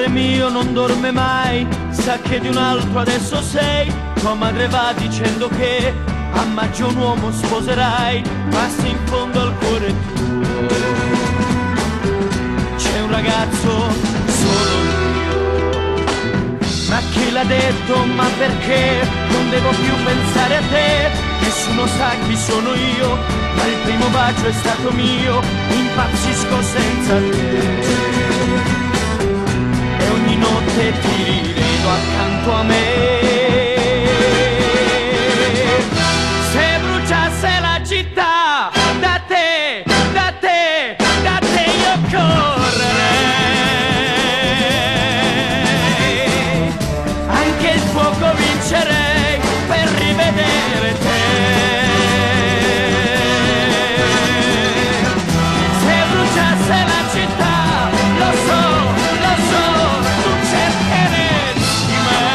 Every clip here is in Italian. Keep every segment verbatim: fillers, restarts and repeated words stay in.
cuore mio non dorme mai, sa che di un altro adesso sei. Tua madre va dicendo che a maggio un uomo sposerai, ma se in fondo al cuore tuo c'è un ragazzo solo io. Ma chi l'ha detto, ma perché non devo più pensare a te? Nessuno sa chi sono io, ma il primo bacio è stato mio, impazzisco senza te. E ogni notte ti rivedo accanto a me. Se bruciasse la città, da te, da te, da te io correrei. Anche il fuoco vincerei per rivedere te. Se bruciasse la città, lo so, lo so, tu cercheresti me.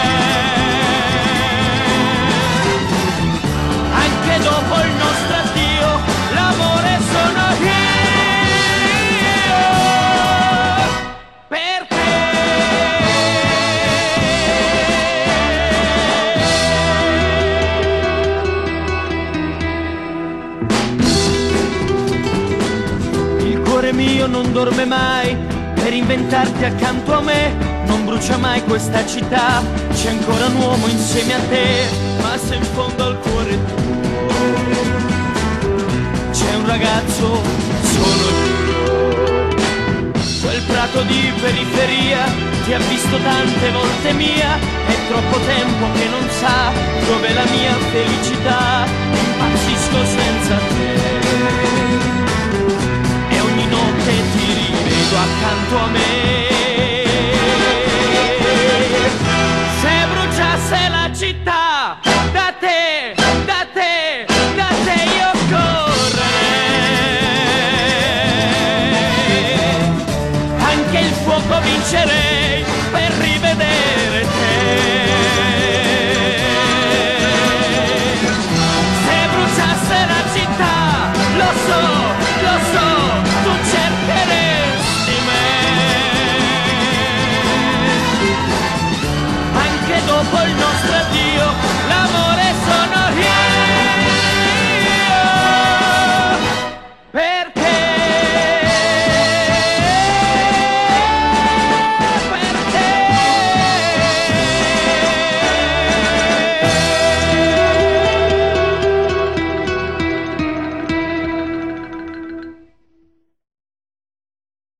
Anche dopo il nostro addio, l'amore sono io per te. Il cuore mio non dorme mai per inventarti accanto a me. Non brucia mai questa città, c'è ancora un uomo insieme a te. Ma se in fondo al cuore tuo c'è un ragazzo solo io. Quel prato di periferia ti ha visto tante volte mia. È troppo tempo che non sa dov'è la mia felicità. Impazzisco senza te. E ogni notte ti rivedo accanto a me. Se bruciasse la città, da te, da te, da te io correrei. Anche il fuoco vincerei per rivedere